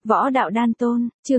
Võ đạo đan tôn, chương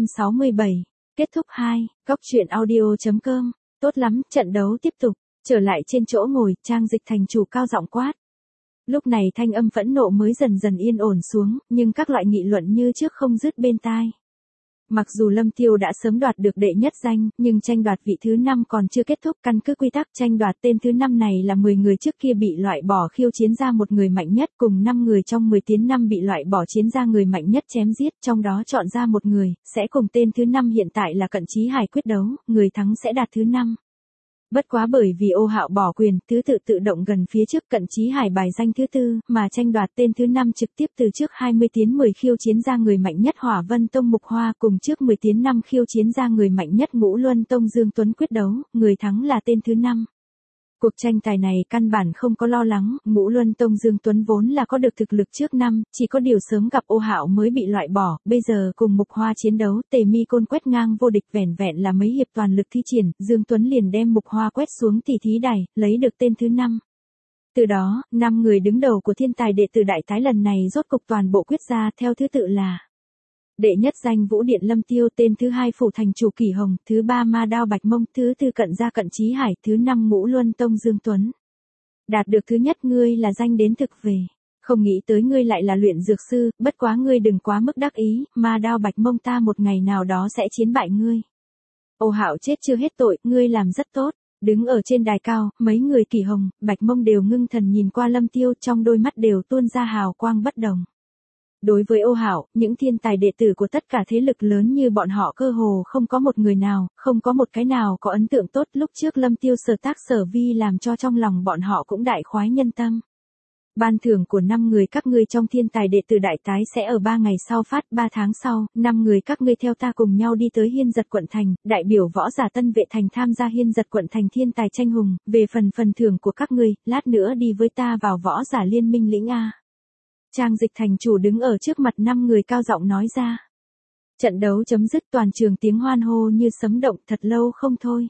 267. Kết thúc 2, Cóc truyện audio.com. Tốt lắm, trận đấu tiếp tục. Trở lại trên chỗ ngồi, Trang Dịch thành chủ cao giọng quát. Lúc này thanh âm phẫn nộ mới dần dần yên ổn xuống, nhưng các loại nghị luận như trước không dứt bên tai. Mặc dù Lâm Tiêu đã sớm đoạt được đệ nhất danh, nhưng tranh đoạt vị thứ 5 còn chưa kết thúc. Căn cứ quy tắc tranh đoạt tên thứ 5 này là 10 người trước kia bị loại bỏ khiêu chiến ra một người mạnh nhất, cùng 5 người trong 10 tiến 5 bị loại bỏ chiến ra người mạnh nhất chém giết, trong đó chọn ra một người, sẽ cùng tên thứ 5 hiện tại là Cận Chí Hải quyết đấu, người thắng sẽ đạt thứ 5. Bất quá bởi vì Ô Hạo bỏ quyền, thứ tự tự động gần phía trước Cận Chí Hải bài danh thứ 4, mà tranh đoạt tên thứ 5 trực tiếp từ trước 20 tiến 10 khiêu chiến ra người mạnh nhất Hỏa Vân Tông Mục Hoa cùng trước 10 tiến 5 khiêu chiến ra người mạnh nhất Ngũ Luân Tông Dương Tuấn quyết đấu, người thắng là tên thứ 5. Cuộc tranh tài này căn bản không có lo lắng, Ngũ Luân Tông Dương Tuấn vốn là có được thực lực trước năm, chỉ có điều sớm gặp Ô Hạo mới bị loại bỏ, bây giờ cùng Mục Hoa chiến đấu, Tề Mi Côn quét ngang vô địch vẻn vẹn là mấy hiệp toàn lực thi triển, Dương Tuấn liền đem Mục Hoa quét xuống tỷ thí đài, lấy được tên thứ 5. Từ đó, 5 người đứng đầu của thiên tài đệ tử đại tái lần này rốt cục toàn bộ quyết ra theo thứ tự là: đệ nhất danh Vũ Điện Lâm Tiêu, tên thứ 2 Phủ Thành Chủ Kỷ Hồng, thứ 3 Ma Đao Bạch Mông, thứ 4 Cận Gia Cận Chí Hải, thứ 5 Ngũ Luân Tông Dương Tuấn. Đạt được thứ nhất ngươi là danh đến thực về. Không nghĩ tới ngươi lại là luyện dược sư, bất quá ngươi đừng quá mức đắc ý, Ma Đao Bạch Mông ta một ngày nào đó sẽ chiến bại ngươi. Ô Hạo chết chưa hết tội, ngươi làm rất tốt. Đứng ở trên đài cao, mấy người Kỷ Hồng, Bạch Mông đều ngưng thần nhìn qua Lâm Tiêu, trong đôi mắt đều tuôn ra hào quang bất đồng. Đối với Ô Hạo, những thiên tài đệ tử của tất cả thế lực lớn như bọn họ cơ hồ không có một người nào, không có một cái nào có ấn tượng tốt. Lúc trước Lâm Tiêu sở tác sở vi làm cho trong lòng bọn họ cũng đại khoái nhân tâm. Ban thưởng của 5 người các ngươi trong thiên tài đệ tử đại tái sẽ ở 3 ngày sau phát, 3 tháng sau, 5 người các ngươi theo ta cùng nhau đi tới Hiên Giật quận thành, đại biểu võ giả Tân Vệ thành tham gia Hiên Giật quận thành thiên tài tranh hùng, về phần thưởng của các ngươi, lát nữa đi với ta vào võ giả liên minh lĩnh A. Trang Dịch thành chủ đứng ở trước mặt 5 người cao giọng nói ra. Trận đấu chấm dứt, toàn trường tiếng hoan hô như sấm động, thật lâu không thôi.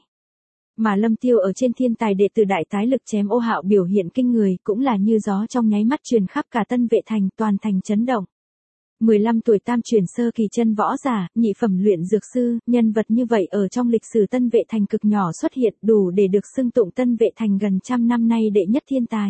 Mà Lâm Tiêu ở trên thiên tài đệ tử đại tái lực chém Ô Hạo biểu hiện kinh người, cũng là như gió trong nháy mắt truyền khắp cả Tân Vệ thành, toàn thành chấn động. 15 tuổi tam truyền sơ kỳ chân võ giả, nhị phẩm luyện dược sư, nhân vật như vậy ở trong lịch sử Tân Vệ thành cực nhỏ xuất hiện, đủ để được xưng tụng Tân Vệ thành gần trăm năm nay đệ nhất thiên tài.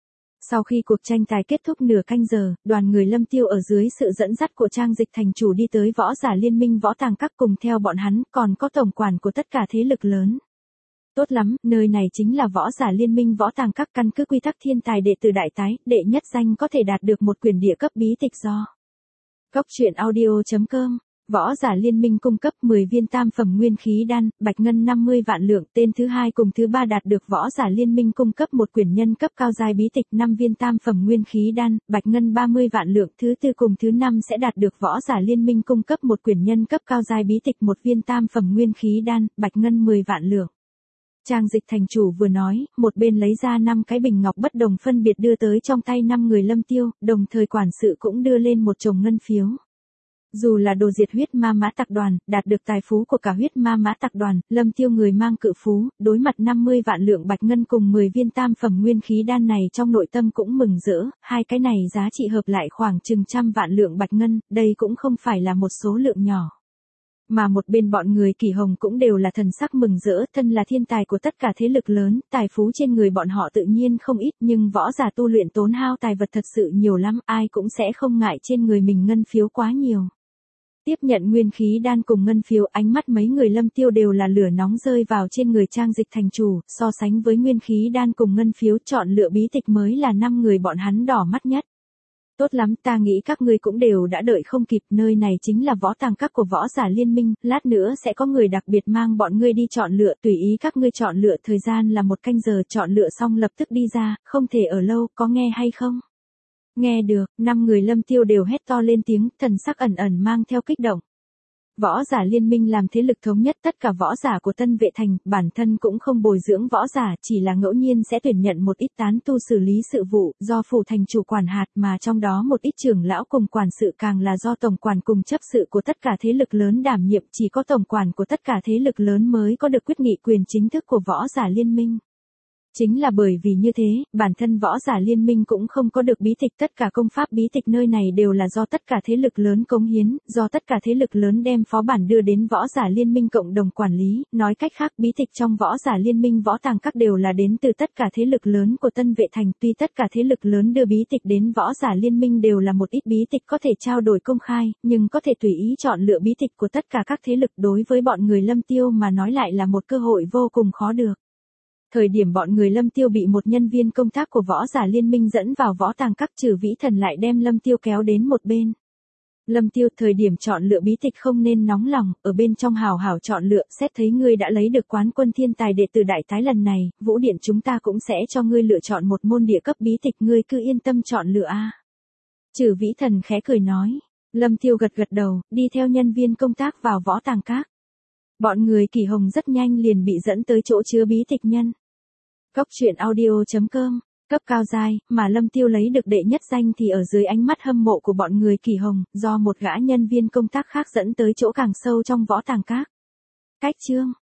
Sau khi cuộc tranh tài kết thúc nửa canh giờ, đoàn người Lâm Tiêu ở dưới sự dẫn dắt của Trang Dịch thành chủ đi tới võ giả liên minh võ tàng các, cùng theo bọn hắn còn có tổng quản của tất cả thế lực lớn. Tốt lắm, nơi này chính là võ giả liên minh võ tàng các, căn cứ quy tắc thiên tài đệ tử đại tái, đệ nhất danh có thể đạt được một quyển địa cấp bí tịch do Cóc truyện audio.com. Võ giả liên minh cung cấp 10 viên tam phẩm nguyên khí đan, bạch ngân 50 vạn lượng, tên thứ 2 cùng thứ 3 đạt được võ giả liên minh cung cấp một quyển nhân cấp cao giai bí tịch 5 viên tam phẩm nguyên khí đan, bạch ngân 30 vạn lượng, thứ 4 cùng thứ 5 sẽ đạt được võ giả liên minh cung cấp một quyển nhân cấp cao giai bí tịch 1 viên tam phẩm nguyên khí đan, bạch ngân 10 vạn lượng. Trang Dịch thành chủ vừa nói, một bên lấy ra 5 cái bình ngọc bất đồng phân biệt đưa tới trong tay 5 người Lâm Tiêu, đồng thời quản sự cũng đưa lên một chồng ngân phiếu. Dù là đồ diệt huyết ma mã tặc đoàn, đạt được tài phú của cả huyết ma mã tặc đoàn, Lâm Tiêu người mang cự phú, đối mặt 50 vạn lượng bạch ngân cùng 10 viên tam phẩm nguyên khí đan này trong nội tâm cũng mừng rỡ, hai cái này giá trị hợp lại khoảng chừng 100 vạn lượng bạch ngân, đây cũng không phải là một số lượng nhỏ. Mà một bên bọn người Kỷ Hồng cũng đều là thần sắc mừng rỡ, thân là thiên tài của tất cả thế lực lớn, tài phú trên người bọn họ tự nhiên không ít, nhưng võ giả tu luyện tốn hao tài vật thật sự nhiều lắm, ai cũng sẽ không ngại trên người mình ngân phiếu quá nhiều. Tiếp nhận nguyên khí đan cùng ngân phiếu, ánh mắt mấy người Lâm Tiêu đều là lửa nóng rơi vào trên người Trang Dịch thành chủ, so sánh với nguyên khí đan cùng ngân phiếu, chọn lựa bí tịch mới là 5 người bọn hắn đỏ mắt nhất. Tốt lắm, ta nghĩ các ngươi cũng đều đã đợi không kịp, nơi này chính là võ tàng các của võ giả liên minh, lát nữa sẽ có người đặc biệt mang bọn ngươi đi chọn lựa, tùy ý các ngươi chọn lựa, thời gian là 1 canh giờ, chọn lựa xong lập tức đi ra, không thể ở lâu, có nghe hay không? Nghe được, 5 người Lâm Tiêu đều hét to lên tiếng, thần sắc ẩn ẩn mang theo kích động. Võ giả liên minh làm thế lực thống nhất tất cả võ giả của Tân Vệ thành, bản thân cũng không bồi dưỡng võ giả, chỉ là ngẫu nhiên sẽ tuyển nhận một ít tán tu xử lý sự vụ, do phủ thành chủ quản hạt, mà trong đó một ít trưởng lão cùng quản sự càng là do tổng quản cùng chấp sự của tất cả thế lực lớn đảm nhiệm, chỉ có tổng quản của tất cả thế lực lớn mới có được quyết nghị quyền chính thức của võ giả liên minh. Chính là bởi vì như thế, bản thân võ giả liên minh cũng không có được bí tịch, tất cả công pháp bí tịch nơi này đều là do tất cả thế lực lớn cống hiến, do tất cả thế lực lớn đem phó bản đưa đến võ giả liên minh cộng đồng quản lý, nói cách khác bí tịch trong võ giả liên minh võ tàng các đều là đến từ tất cả thế lực lớn của Tân Vệ Thành, tuy tất cả thế lực lớn đưa bí tịch đến võ giả liên minh đều là một ít bí tịch có thể trao đổi công khai, nhưng có thể tùy ý chọn lựa bí tịch của tất cả các thế lực đối với bọn người Lâm Tiêu mà nói lại là một cơ hội vô cùng khó được. Thời điểm bọn người Lâm Tiêu bị một nhân viên công tác của võ giả liên minh dẫn vào võ tàng các, Trừ Vĩ Thần lại đem Lâm Tiêu kéo đến một bên. Lâm Tiêu, thời điểm chọn lựa bí tịch không nên nóng lòng, ở bên trong hào hảo chọn lựa, xét thấy ngươi đã lấy được quán quân thiên tài đệ tử đại tái lần này, Vũ Điện chúng ta cũng sẽ cho ngươi lựa chọn một môn địa cấp bí tịch, ngươi cứ yên tâm chọn lựa a. Trừ Vĩ Thần khẽ cười nói. Lâm Tiêu gật gật đầu, đi theo nhân viên công tác vào võ tàng các. Bọn người Kỳ Hồng rất nhanh liền bị dẫn tới chỗ chứa bí tịch nhân. Cốc truyện audio.com, cấp cao giai, mà Lâm Tiêu lấy được đệ nhất danh thì ở dưới ánh mắt hâm mộ của bọn người Kỳ Hồng, do một gã nhân viên công tác khác dẫn tới chỗ càng sâu trong võ tàng các. Cách chương